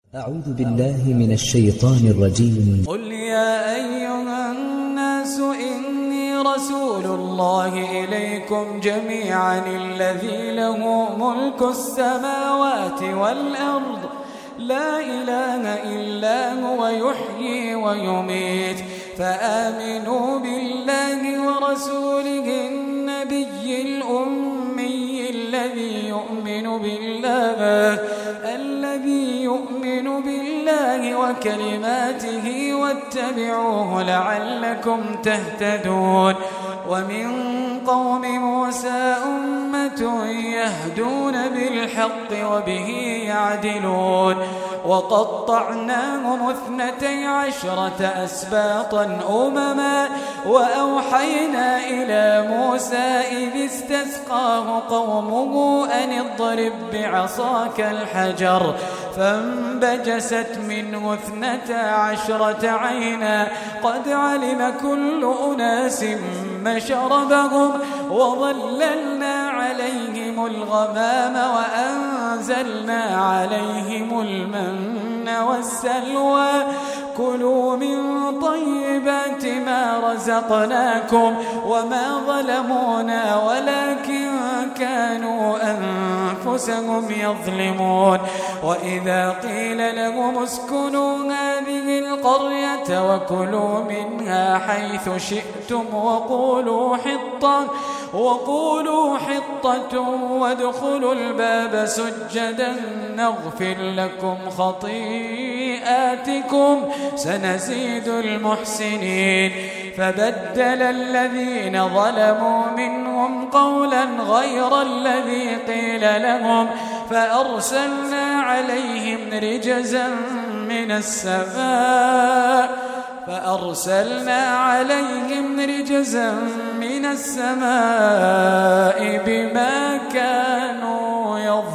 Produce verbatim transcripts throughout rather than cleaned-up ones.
أعوذ بالله من الشيطان الرجيم. قل يا أيها الناس إني رسول الله إليكم جميعا الذي له ملك السماوات والأرض لا إله إلا هو يحيي ويميت فآمنوا بالله ورسوله النبي الأمي الذي يؤمن بالله الذي يؤمن بالله وكلماته واتبعوه لعلكم تهتدون. ومن قوم موسى أمة يهدون بالحق وبه يعدلون وقطعناهم اثنتي عشرة أسباطا أمما وأوحينا إلى موسى إذ استسقاه قومه أن اضرب بعصاك الحجر فانبجست منه اثنتا عشرة عينا قد علم كل أناس مشربهم وظللنا عليهم الغمام وأنزلنا عليهم المن والسلوى كلوا من طيبات ما رزقناكم وما ظلمونا ولكن كانوا أنفسهم يظلمون. وإذا قيل لهم اسكنوا هذه القرية وكلوا منها حيث شئتم وقولوا حطة وقولوا حطة وادخلوا الباب سجدا نغفر لكم خطيئاتكم سنزيد المحسنين. فبدل الذين ظلموا منهم قولا غير الذي قيل لهم فأرسلنا عليهم رجزا من السماء فأرسلنا عليهم رجزا من السماء بما كانوا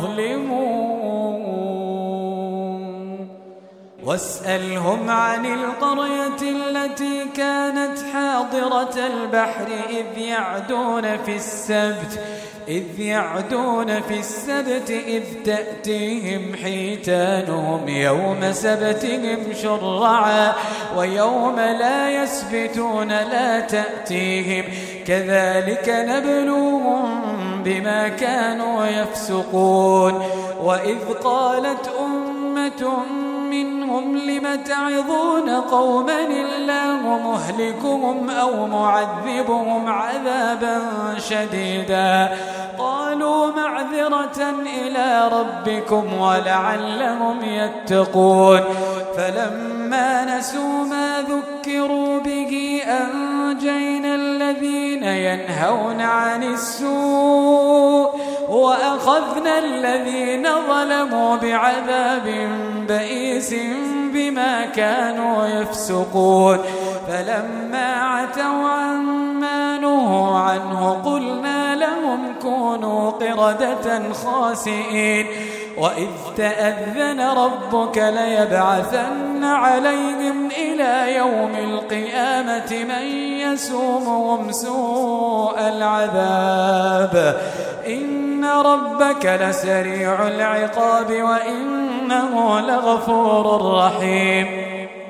يظلمون. واسألهم عن القرية التي كانت حاضرة البحر إذ يعدون في السبت إذ يعدون في السبت إذ تأتيهم حيتانهم يوم سبتهم شرعا ويوم لا يسبتون لا تأتيهم كذلك نبلوهم بما كانوا يفسقون. وإذ قالت أمة منهم لم تعظون قوما الله مهلكهم أو معذبهم عذابا شديدا قالوا معذرة إلى ربكم ولعلهم يتقون. فلما نسوا ما ذكروا به أنجينا الذين ينهون عن السوء وأخذنا الذين ظلموا بعذاب بئيس بما كانوا يفسقون. فلما عتوا عما نهوا عنه قلنا لهم كونوا قردة خاسئين. وإذ تأذن ربك ليبعثن عليهم إلى يوم القيامة من يسومهم سوء العذاب إن ربك لسريع العقاب وإنه لغفور رحيم.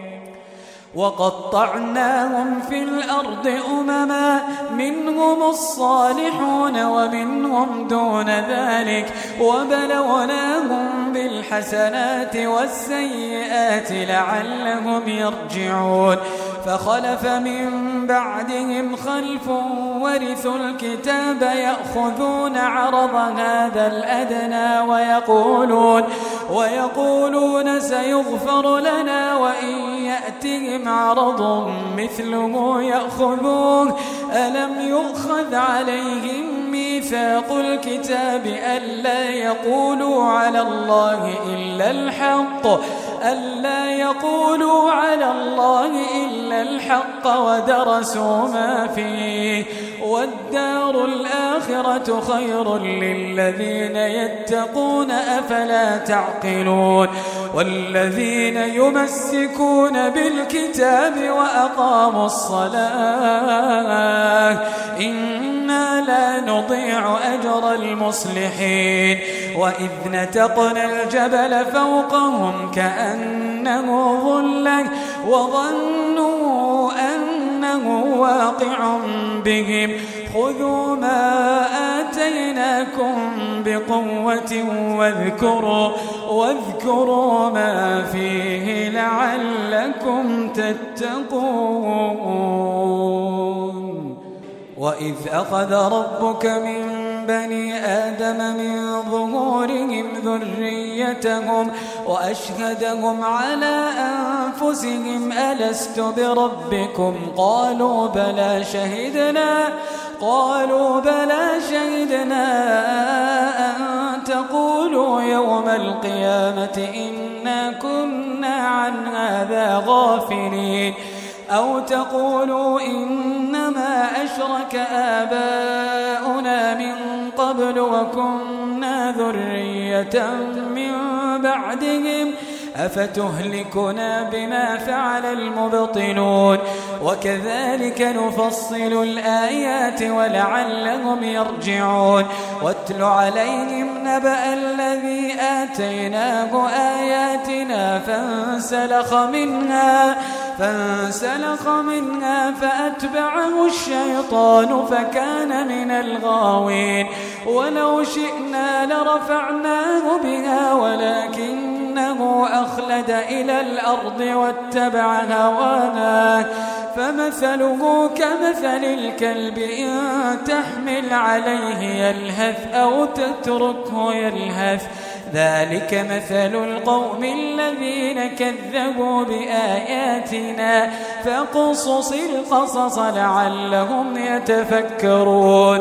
وقطعناهم في الأرض أمما منهم الصالحون ومنهم دون ذلك وبلوناهم بالحسنات والسيئات لعلهم يرجعون. فخلف من بعدهم خلف ورثوا الكتاب يأخذون عرض هذا الأدنى ويقولون, ويقولون سيغفر لنا وإن يأتهم عرض مثله يأخذوه. ألم يؤخذ عليهم ميثاق الكتاب ألا يقولوا على الله إلا الحق ألا يقولوا على الله إلا الحق ودرسوا ما فيه والدار الآخرة خير للذين يتقون أفلا تعقلون. والذين يمسكون بالكتاب وأقاموا الصلاة إنا لا نضيع أجر المصلحين. وإذ نتقنا الجبل فوقهم كأنه ظلة وظنوا أنه واقع بهم خذوا ما آتيناكم بقوة واذكروا, واذكروا ما فيه لعلكم تتقون. وإذ أخذ ربك من بني آدم من ظهورهم ذريتهم وأشهدهم على أنفسهم ألست بربكم قالوا بلى شهدنا قالوا بلى شهدنا أن تقولوا يوم القيامة إنا كنا عن هذا غافلين أو تقولوا إنما أشرك آباؤنا من قبل وكنا ذرية من بعدهم أفتهلكنا بما فعل المبطلون وكذلك نفصل الآيات ولعلهم يرجعون. واتل عليهم نبأ الذي آتيناه آياتنا فانسلخ منها فانسلخ منها فأتبعه الشيطان فكان من الغاوين ولو شئنا لرفعناه بها ولكنه أخلد إلى الأرض واتبع هواه فمثله كمثل الكلب إن تحمل عليه يلهث أو تتركه يلهث ذلك مثل القوم الذين كذبوا بآياتنا فاقصص القصص لعلهم يتفكرون.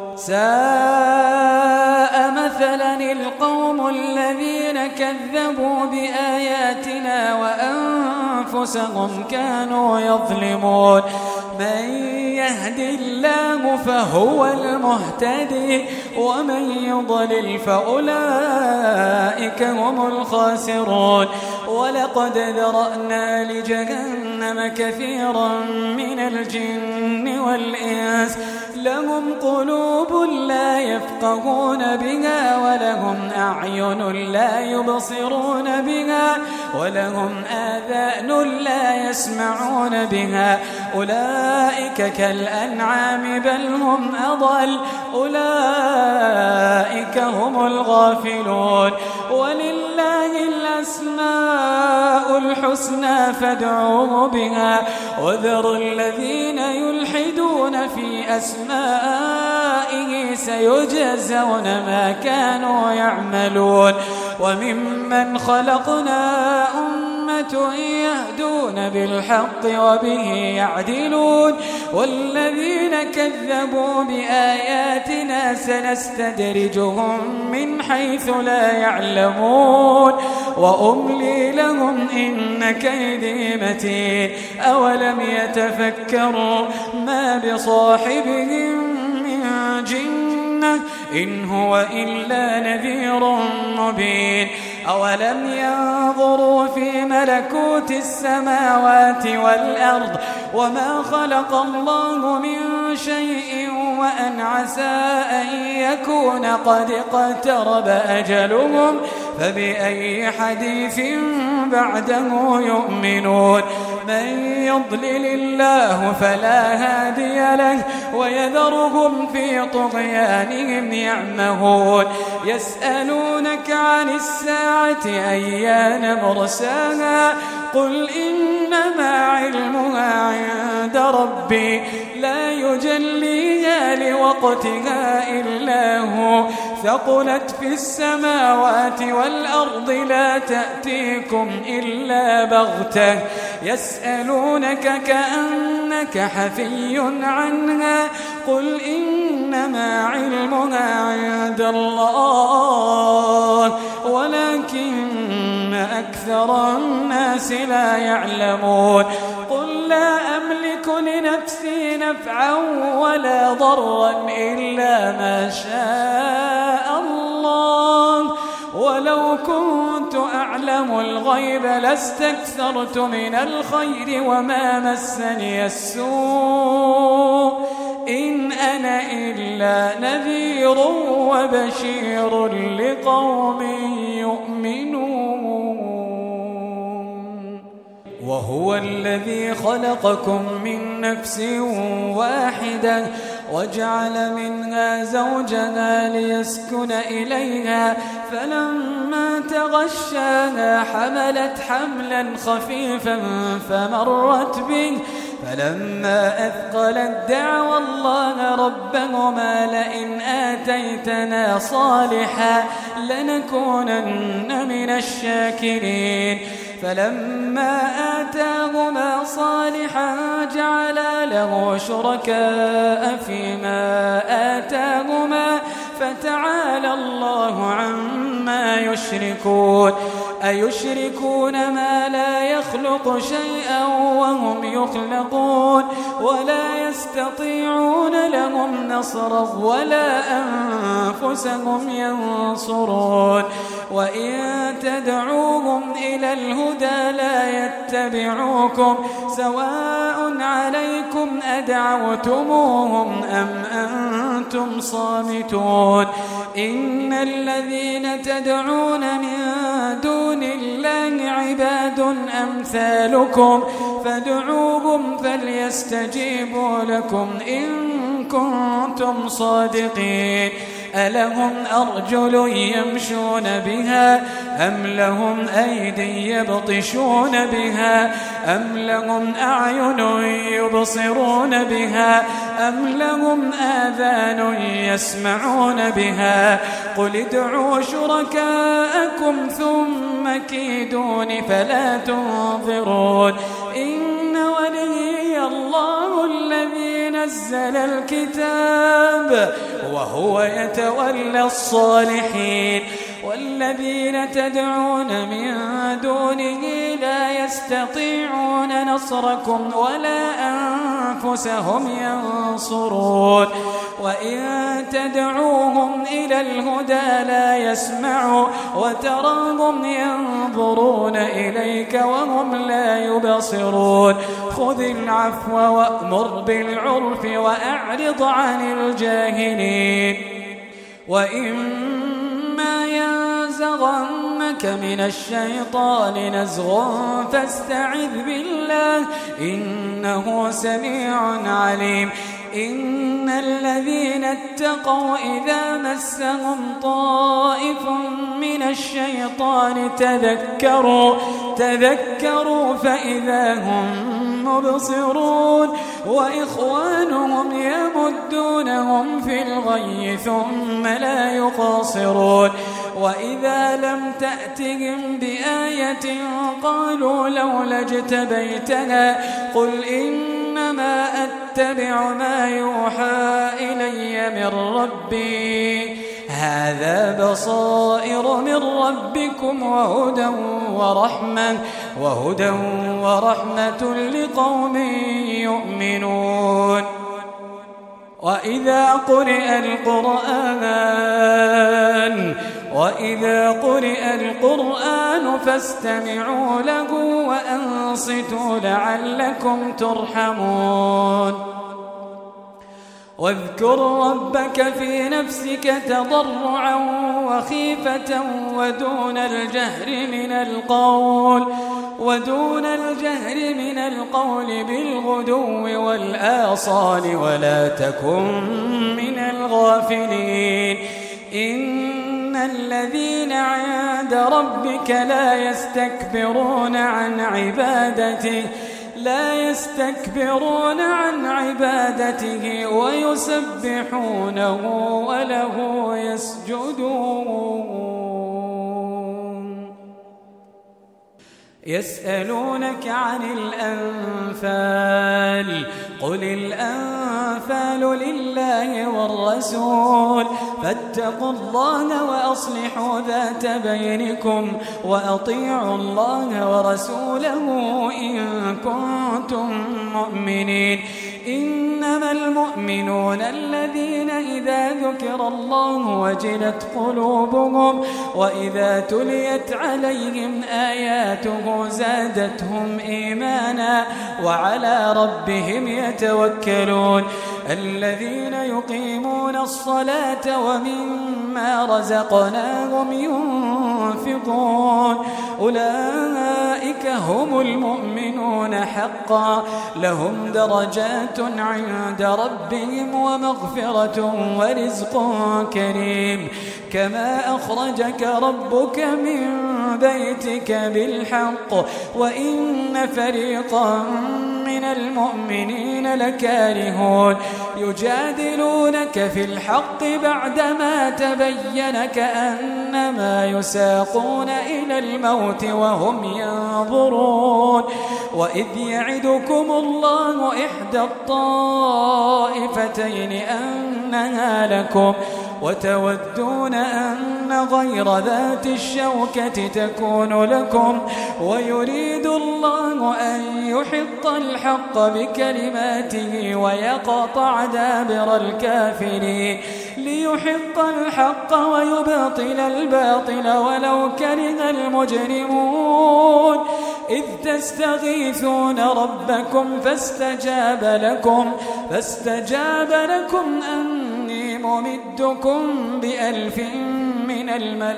ساء مثلا القوم الذين كذبوا بآياتنا وأنفسهم كانوا يظلمون. من يهد الله فهو المهتدي ومن يضلل فأولئك هم الخاسرون. ولقد ذرأنا لجهنم كثيرا من الجن والإنس لهم قلوب لا يفقهون بها ولهم أعين لا يبصرون بها ولهم آذان لا يسمعون بها أولئك كالأنعام بل هم أضل أولئك هم الغافلون. ولله الأسماء الحسنى فادعوه بها وذروا الذين يلحدون في أسمائه سيجزون ما كانوا يعملون. وممن خلقنا أمة يهدون بالحق وبه يعدلون والذين كذبوا بآياتنا سنستدرجهم من حيث لا يعلمون وأملي لهم إن كيدي متين. أولم يتفكروا ما بصاحبهم من جنة إن هو إلا نذير مبين. أولم ينظروا في ملكوت السماوات والأرض وما خلق الله من شيء وأن عسى أن يكون قد اقترب أجلهم فبأي حديث بعده يؤمنون. من يضلل الله فلا هادي له ويذرهم في طغيانهم يعمهون. يسألونك عن الساعة أيان مرساها قل إنما علمها عند ربي لا يجليها لوقتها إلا هو ثقلت في السماوات والأرض لا تأتيكم إلا بغتة يسألونك كأنك حفي عنها قل إنما علمها عند الله ولكن أكثر الناس لا يعلمون. قل لا أملك لنفسي نفعا ولا ضرا إلا ما شاء الله ولو كنت أعلم الغيب لاستكثرت من الخير وما مسني السوء إن أنا إلا نذير وبشير لقوم يؤمنون. وهو الذي خلقكم من نفس واحدة وجعل منها زوجها ليسكن إليها فلما تغشاها حملت حملا خفيفا فمرت به فلما أثقلت دعوى الله ربهما لئن آتيتنا صالحا لنكونن من الشاكرين. فلما آتاهما صالحا جعلا له شركاء فيما آتاهما فتعالى الله عما يشركون. أيشركون ما لا يخلق شيئا وهم يخلقون ولا يستطيعون لهم نصرا ولا أنفسهم ينصرون. وإن تدعوهم إلى الهدى لا يتبعوكم سواء عليكم أدعوتموهم أم أنتم صامتون. إن الذين تدعون من دون الله عباد أمثالكم فادعوهم فليستجيبوا لكم إن كنتم صادقين. ألهم أرجل يمشون بها أم لهم أيدي يبطشون بها أم لهم أعين يبصرون بها أم لهم آذان يسمعون بها قل ادعوا شركاءكم ثم كيدون فلا تنظرون. إن وليي الله الذي نزل الكتاب وهو يتولى الصالحين. والذين تدعون من دونه لا يستطيعون نصركم ولا أنفسهم ينصرون. وإن تدعوهم إلى الهدى لا يسمعوا وتراهم ينظرون إليك وهم لا يبصرون. خذ العفو وأمر بالعرف وأعرض عن الجاهلين. وإما ينزغنك من الشيطان نزغ فاستعذ بالله إنه سميع عليم. إن الذين اتقوا إذا مسهم طائف من الشيطان تذكروا تذكروا فإذا هم مبصرون. وإخوانهم يمدونهم في الغي ثم لا يقاصرون. وإذا لم تأتهم بآية قالوا لولا اجتبيتها قل إنما أتبع ما يوحى إلي من ربي هذا بصائر من ربكم وهدى ورحمة وهدى ورحمة لقوم يؤمنون. وإذا قرئ القرآن وإذا قرئ القرآن فاستمعوا له وأنصتوا لعلكم ترحمون. واذكر ربك في نفسك تضرعا وخيفة ودون الجهر من القول ودون الجهر من القول بالغدو والآصال ولا تكن من الغافلين. إن الذين عند ربك لا يستكبرون عن عبادته لا يستكبرون عن عبادته ويسبحونه وله يسجدون. يسألونك عن الأنفال قل الأنفال لله والرسول فاتقوا الله وأصلحوا ذات بينكم وأطيعوا الله ورسوله إن كنتم مؤمنين. إنما المؤمنون الذين إذا ذكر الله وجلت قلوبهم وإذا تليت عليهم آياته زادتهم إيمانا وعلى ربهم يتوكلون الذين يقيمون الصلاة ومما رزقناهم ينفقون أولئك هم المؤمنون حقا لهم درجات عند ربهم ومغفرة ورزق كريم كما أخرجك ربك من بيتك بالحق وإن فريقا من المؤمنين لكارهون يجادلونك في الحق بعدما تبين كأنما يساقون إلى الموت وهم ينظرون وإذ يعدكم الله إحدى الطائفتين أنها لكم وتودون أن غير ذات الشوكة تكون لكم ويريد الله أن يحق الحق بكلماته ويقطع دابر الكافرين ليحق الحق ويبطل الباطل ولو كره المجرمون إذ تستغيثون ربكم فاستجاب لكم فاستجاب لكم أني ممدكم بألف من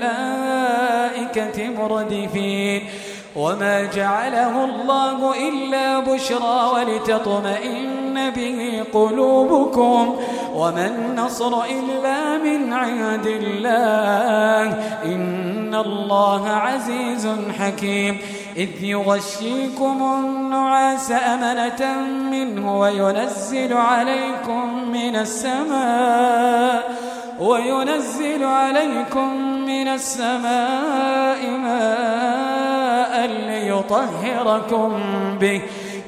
الملائكة مردفين وما جعله الله إلا بشرى ولتطمئن به قلوبكم وما النصر إلا من عند الله إن الله عزيز حكيم إذ يغشيكم النعاس أمنة منه وينزل عليكم من السماء وينزل عليكم من السماء ماء ليطهركم به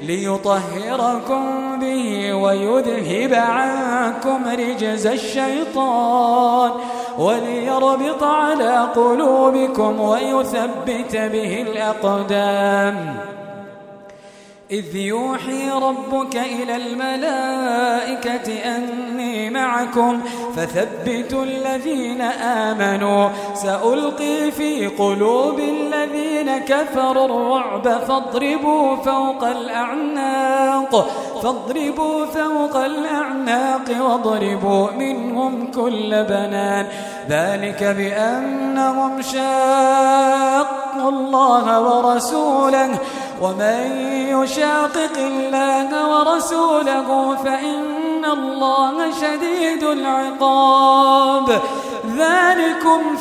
ليطهركم به ويذهب عنكم رجز الشيطان وليربط على قلوبكم ويثبت به الأقدام إذ يوحي ربك إلى الملائكة أني معكم فثبتوا الذين آمنوا سألقي في قلوب الذين كفروا الرعب فاضربوا فوق الأعناق فاضربوا فوق الأعناق واضربوا منهم كل بنان ذلك بأنهم شاقوا الله ورسوله ومن يشاقق الله ورسوله فإن الله شديد العقاب ذلكم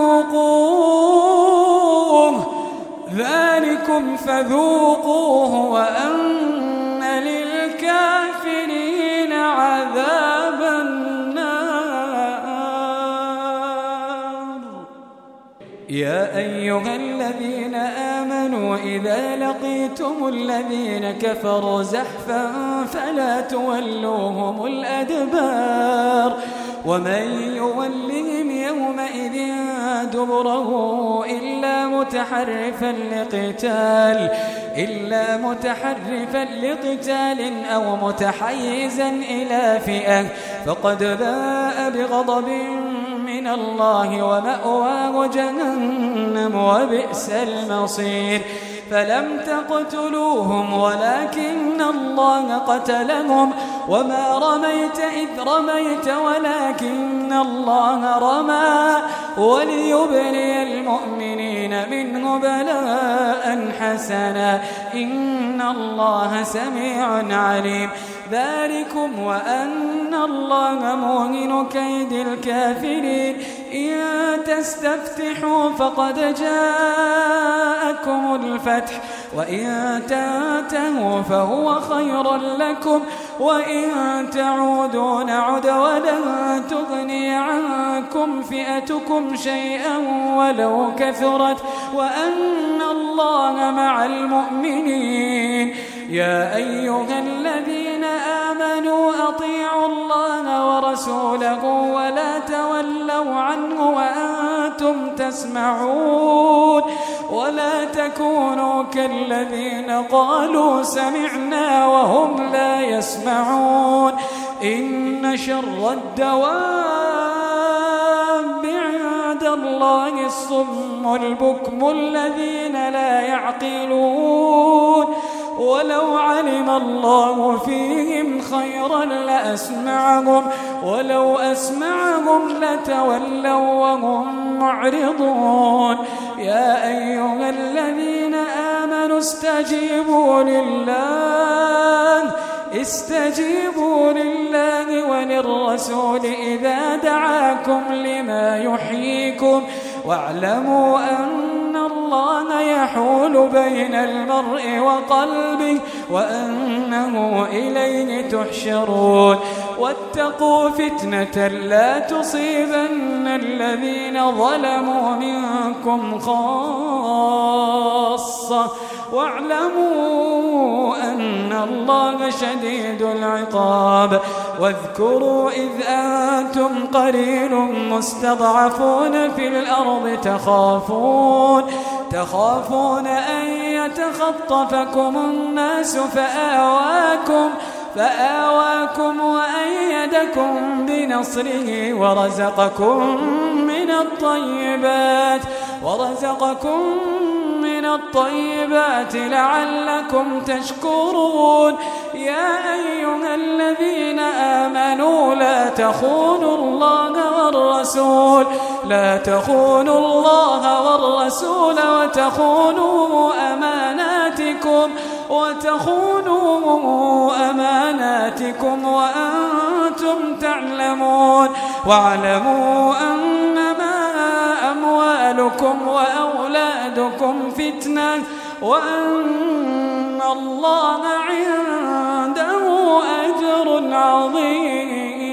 فذوقوه ذلكم فذوقوه وأن للكافرين عذاب النار يا أيها الذين آمنوا إذا لقيتم الذين كفروا زحفا فلا تولوهم الأدبار ومن يولهم يومئذ دبره إلا متحرفا لقتال إلا متحرفا لقتال أو متحيزا إلى فئة فقد باء بغضب من الله ومأواه جهنم وبئس المصير فلم تقتلوهم ولكن الله قتلهم وما رميت إذ رميت ولكن الله رمى وليبلي المؤمنين منه بلاء حسنا إن الله سميع عليم ذلكم وأن الله موهن كيد الكافرين إن تستفتحوا فقد جاءكم الفتح وإن تنتهوا فهو خير لكم وإن تعودوا نعد ولن تغني عنكم فئتكم شيئا ولو كثرت وأن الله مع المؤمنين يا أيها الذين آمنوا أطيعوا الله ورسوله ولا تولوا عنه وأنتم وأنتم تسمعون ولا تكونوا كالذين قالوا سمعنا وهم لا يسمعون إن شر الدواب عند الله الصم البكم الذين لا يعقلون ولو علم الله فيهم خيرا لأسمعهم ولو أسمعهم لتولوا وهم معرضون يا أيها الذين آمنوا استجيبوا لله استجيبوا لله وللرسول إذا دعاكم لما يحييكم واعلموا أن الله يحول بين المرء وقلبه وأنه إليه تحشرون واتقوا فتنة لا تصيبن الذين ظلموا منكم خاصة واعلموا أن الله شديد العقاب واذكروا إذ أنتم قليل مستضعفون في الأرض تخافون تخافون أن يتخطفكم الناس فآواكم فآواكم وأيدكم بنصره ورزقكم من الطيبات ورزقكم من الطيبات لعلكم تشكرون يا أيها الذين آمنوا لا تخونوا الله والرسول لا تخونوا الله والرسول وتخونوا أماناتكم وتخونوا أماناتكم وأنتم تعلمون واعلموا أنما أموالكم وأولادكم فتنة وأن الله عنده أجر عظيم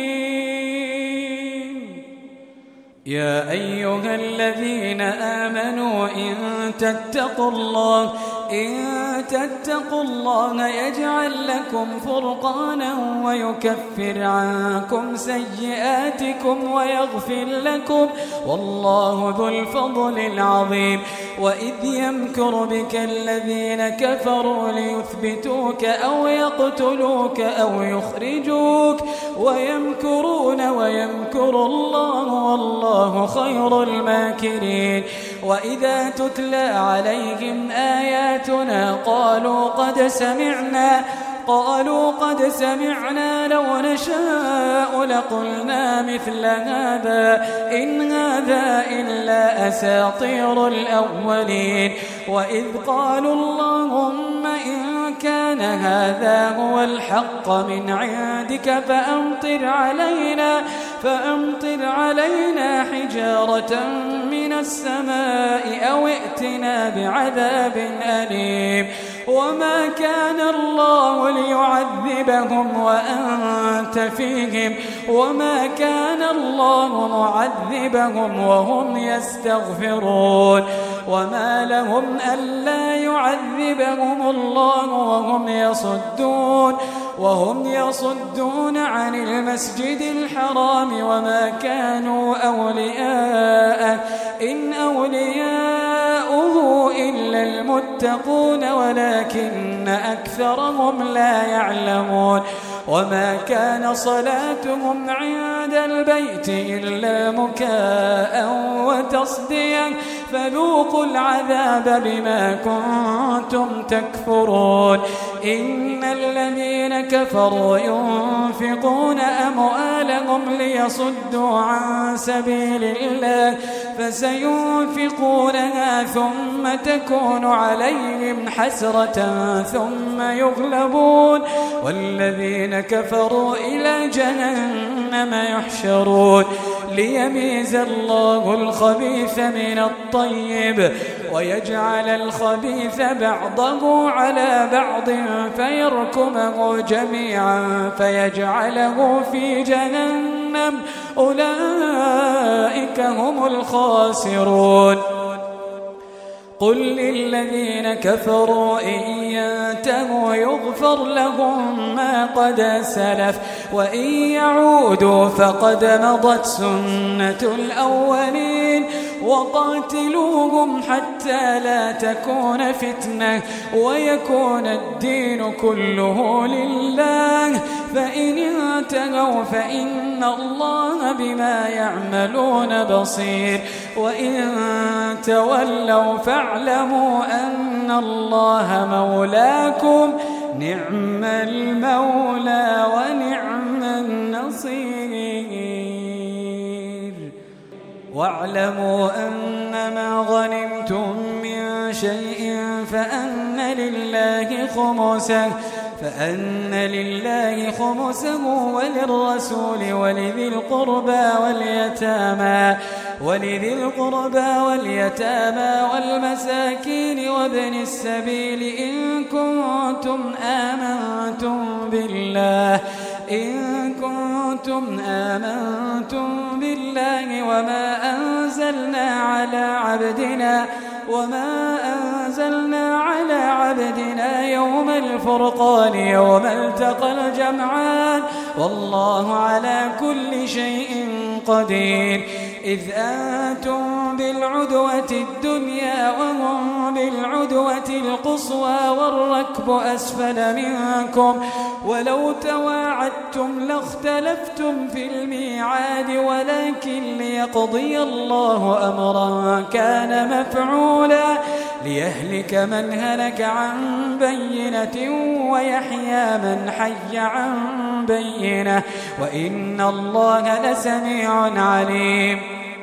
يا أيها الذين آمنوا إن تتقوا الله إن تتقوا الله يجعل لكم فرقانا ويكفر عنكم سيئاتكم ويغفر لكم والله ذو الفضل العظيم وإذ يمكر بك الذين كفروا ليثبتوك أو يقتلوك أو يخرجوك ويمكرون ويمكر الله والله خير الماكرين وإذا تتلى عليهم آياتنا قالوا قد سمعنا قالوا قد سمعنا لو نشاء لقلنا مثل هذا إن هذا إلا أساطير الأولين وإذ قالوا اللهم إن كان هذا هو الحق من عندك فأمطر علينا فأمطر علينا حجارة من السماء أو ائتنا بعذاب أليم وما كان الله ليعذبهم وأنت فيهم وما كان الله معذبهم وهم يستغفرون وما لهم ألا يعذبهم الله وهم يصدون وهم يصدون عن المسجد الحرام وما كانوا أولياءه إن أولياؤه إلا المتقون ولكن أكثرهم لا يعلمون وما كان صلاتهم عند البيت إلا مكاء وتصديا فذوقوا العذاب بما كنتم تكفرون إن الذين كفروا ينفقون أموالهم ليصدوا عن سبيل الله فسينفقونها ثم تكون عليهم حسرة ثم يغلبون والذين كفروا إلى جهنم يحشرون ليميز الله الخبيث من الطيب ويجعل الخبيث بعضه على بعض فيركمه جميعا فيجعله في جهنم أولئك هم الخاسرون قل للذين كفروا إن ينتهوا يغفر لهم ما قد سلف وإن يعودوا فقد مضت سنة الأولين وقاتلوهم حتى لا تكون فتنة ويكون الدين كله لله فإن انتهوا فإن الله بما يعملون بصير وإن تولوا فاعلموا أن الله مولاكم نعم المولى ونعم النصير واعلموا أنما غنمتم من شيء فأن لله خمسه فأن لله خمسه وللرسول ولذي القربى واليتامى ولذي القربى واليتامى والمساكين وابن السبيل إن كنتم آمنتم بالله إن كنتم آمنتم بالله وما أنزلنا على عبدنا وما أنزلنا على عبدنا يوم الفرقان يوم التقى الجمعان والله على كل شيء قدير إذ أنتم بالعدوة الدنيا وهم بالعدوة القصوى والركب أسفل منكم ولو تواعدتم لاختلفتم في الميعاد ولكن ليقضي الله أمرا كان مفعولا ليهلك من هلك عن بينة ويحيى من حي عن بينة وإن الله لسميع عليم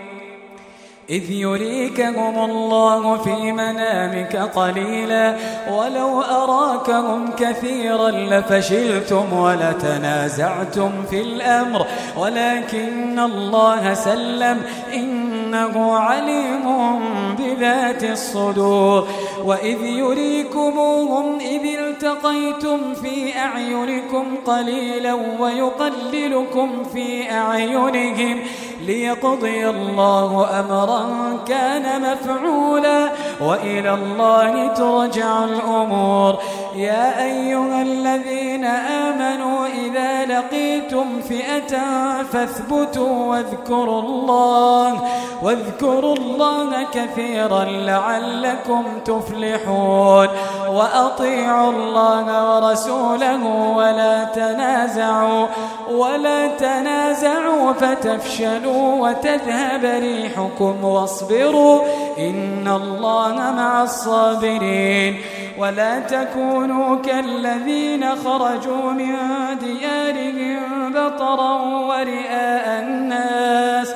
إذ يريكهم الله في منامك قليلا ولو أراكهم كثيرا لفشلتم ولتنازعتم في الأمر ولكن الله سلم إنه عليم بذات الصدور وإذ يريكموهم إذ التقيتم في أعينكم قليلا ويقللكم في أعينهم ليقضي الله أمرا كان مفعولا وإلى الله ترجع الأمور يا أيها الذين آمنوا إذا لقيتم فئة فاثبتوا واذكروا الله واذكروا الله كثيرا لعلكم تفلحون وأطيعوا الله ورسوله ولا تنازعوا ولا تنازعوا فتفشلوا وتذهب ريحكم واصبروا إن الله مع الصابرين ولا تكونوا كالذين خرجوا من ديارهم بطرا ورئاء الناس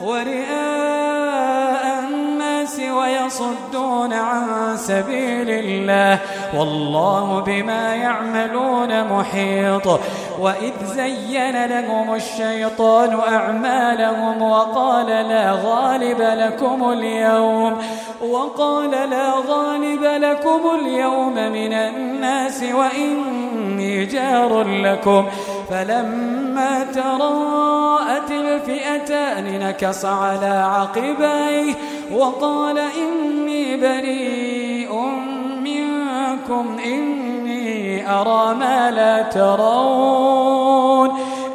ورئاء الناس ويصدون عن سبيل الله والله بما يعملون محيط وإذ زين لهم الشيطان أعمالهم وقال لا غالب لكم اليوم وقال لا غالب لكم اليوم من الناس وإني جار لكم فلما تراءت الفئتان نكص على عقبيه وقال إني بريء منكم إني أرى ما لا ترون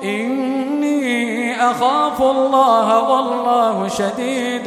إني أخاف الله والله شديد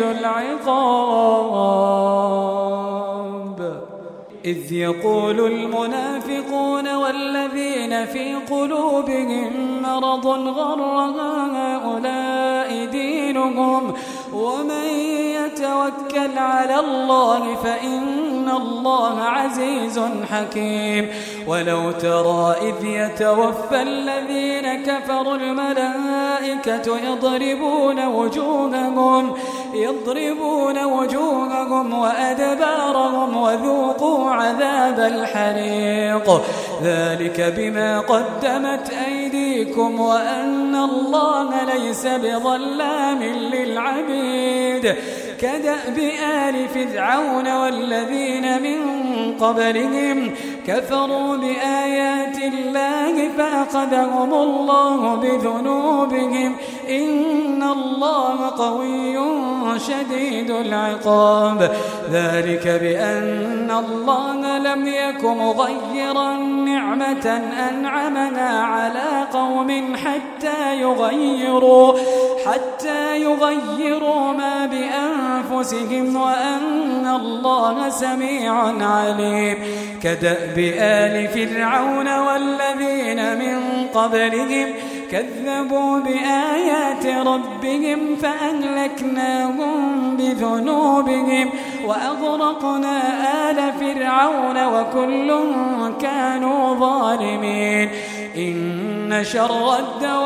العقاب إذ يقول المنافقون والذين في قلوبهم مرض غر هؤلاء دينهم ومن يتوكل على الله فإن الله عزيز حكيم ولو ترى إذ يتوفى الذين كفروا الملائكة يضربون وجوههم يضربون وجوههم وأدبارهم وذوقوا عذاب الحريق ذلك بما قدمت أيديكم وأن الله ليس بظلام للعبيد كدأب آل فرعون والذين من قبلهم كفروا بآيات الله فأخذهم الله بذنوبهم إن الله قوي شديد العقاب. ذلك بأن الله لم يك مغيرا نعمة أنعمها على قوم حتى يغيروا حتى يغيروا ما بأنفسهم وأن الله سميع عليم. كدأب آل فرعون والذين من قبلهم كذبوا بآيات ربهم فأهلكناهم بذنوبهم وأغرقنا آل فرعون وكل كانوا ظالمين. إن شر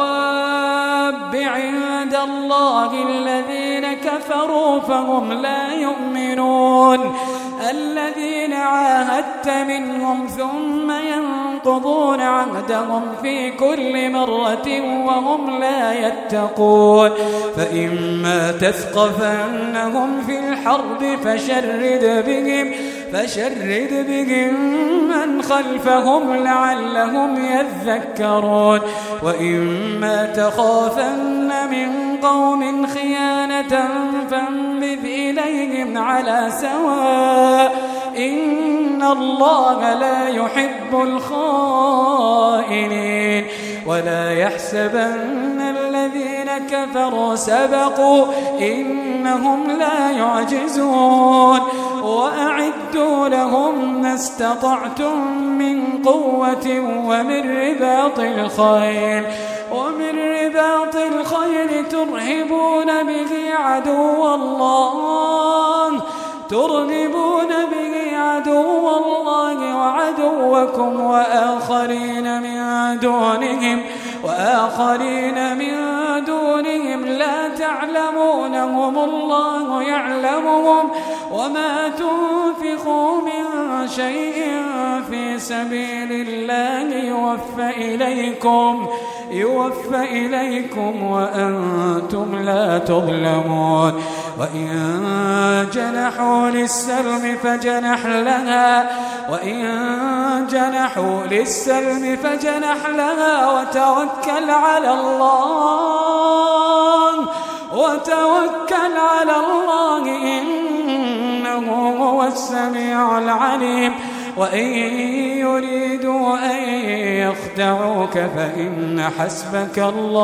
الدواب عند الله الذين كفروا فهم لا يؤمنون الذين عاهدت منهم ثم ينقضون عهدهم في كل مرة وهم لا يتقون. فإما تثقفنهم في الحرب فشرد بهم فشرد بهم من خلفهم لعلهم يذكرون. وإما تخافن من قوم خيانة فانبذ إليهم على سواء إن الله لا يحب الخائنين. ولا يحسبن الذين كفروا سبقوا إنهم لا يعجزون. وأعدوا لهم ما استطعتم من قوة ومن رباط الخيل ومن رباط الخيل ترهبون به عدو الله ترهبون به عدو الله وعدوكم وآخرين من دونهم وآخرين من دونهم لا تعلمونهم الله يعلمهم. وما تنفقوا من شيء في سبيل الله يوفى إليكم يوفى إليكم وأنتم لا تظلمون. وإن جنحوا للسلم فجنح لها وإن جنحوا للسلم فجنح لها وتوكل على الله وتوكل على الله إنه هو السميع العليم. وإن يريدوا أن يخدعوك فإن حسبك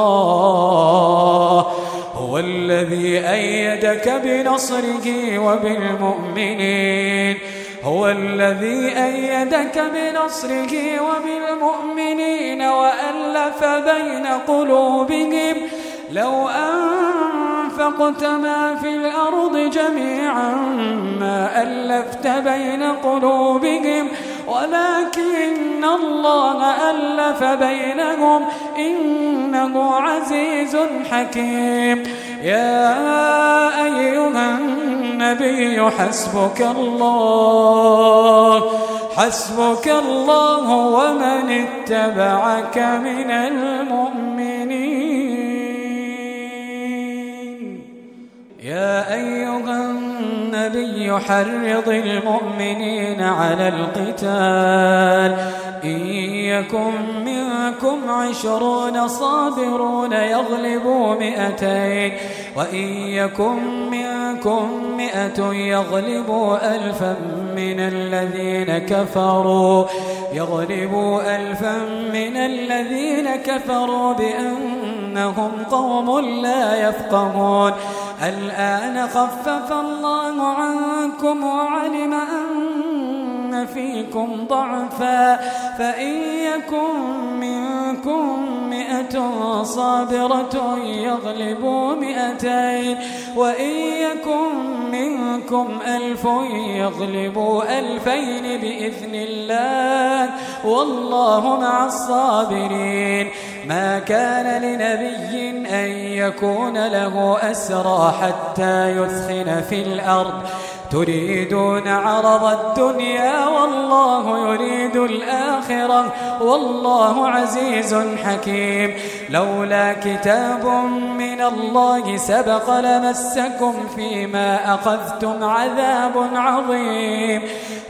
الله هو الذي أيدك بنصره وبالمؤمنين هو الذي أيدك بنصره وبالمؤمنين وألف بين قلوبهم لو أنفقت ما في الأرض جميعا ما ألفت بين قلوبهم ولكن الله ألف بينهم إنه عزيز حكيم. يا أيها النبي حسبك الله حسبك الله ومن اتبعك من المؤمنين. يا أيها النبي حرض المؤمنين على القتال إن يكن منكم عشرون صابرون يغلبوا مئتين وإن يكن منكم مئة يغلبوا ألفا من الذين كفروا يغلبوا ألفا من الذين كفروا بأنهم قوم لا يفقهون. الآن خفف الله عنكم وعلم أن فيكم ضعفا فإن يكن منكم مئة صابرة يغلبوا مئتين وإن يكن منكم ألف يغلبوا ألفين بإذن الله والله مع الصابرين. ما كان لنبي أن يكون له أسرى حتى يثخن في الأرض تريدون عرض الدنيا والله يريد الآخرة والله عزيز حكيم. لولا كتاب من الله سبق لمسكم فيما أخذتم عذاب عظيم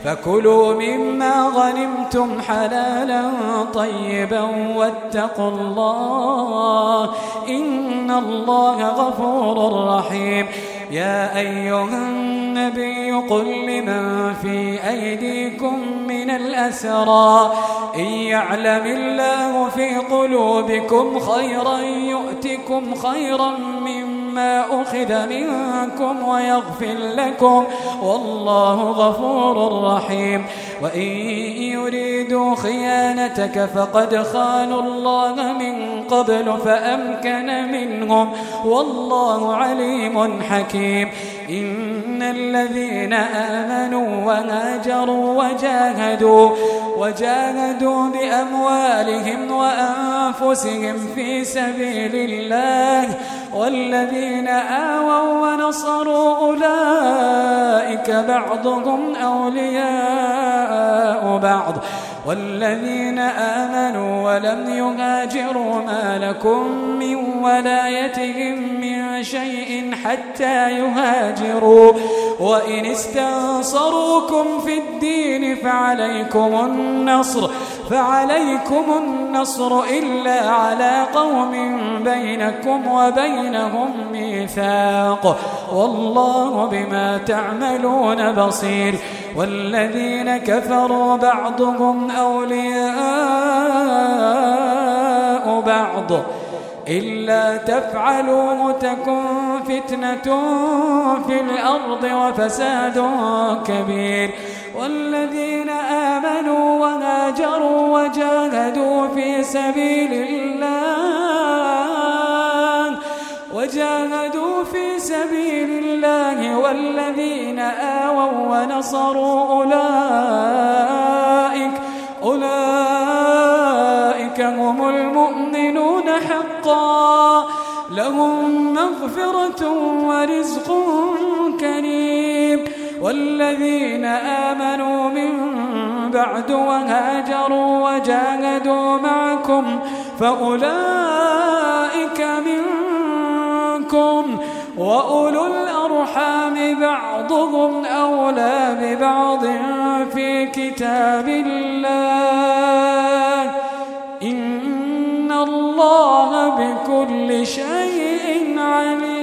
فكلوا مما غنمتم حلالا طيبا واتقوا الله إن الله غفور رحيم. يا أيها النبي قل لمن في أيديكم من الأسرى إن يعلم الله في قلوبكم خيرا يؤتكم خيرا مما أخذ منكم ويغفر لكم والله غفور رحيم. وإن يريدوا خيانتك فقد خانوا الله من قبل فأمكن منهم والله عليم حكيم. إن الذين آمنوا وهاجروا وجاهدوا وجاهدوا بأموالهم وأنفسهم في سبيل الله والذين آووا ونصروا أولئك بعضهم أولياء بعض والذين آمنوا ولم يهاجروا ما لكم من ولايتهم من شيء حتى يهاجروا وإن استنصروكم في الدين فعليكم النصر فعليكم النصر إلا على قوم بينكم وبينهم ميثاق والله بما تعملون بصير. والذين كفروا بعضهم أولياء بعض إلا تفعلوا تكن فتنة في الأرض وفساد كبير. والذين آمنوا وهاجروا وجاهدوا في سبيل الله وجاهدوا في سبيل الله والذين آووا ونصروا أولئك أولئك هم المؤمنون حقا لهم مغفرة ورزق كريم. والذين آمنوا من بعد وهاجروا وجاهدوا معكم فأولئك منكم وأولو الأرحام بعضهم أولى ببعض في كتاب الله إن الله بكل شيء عليم.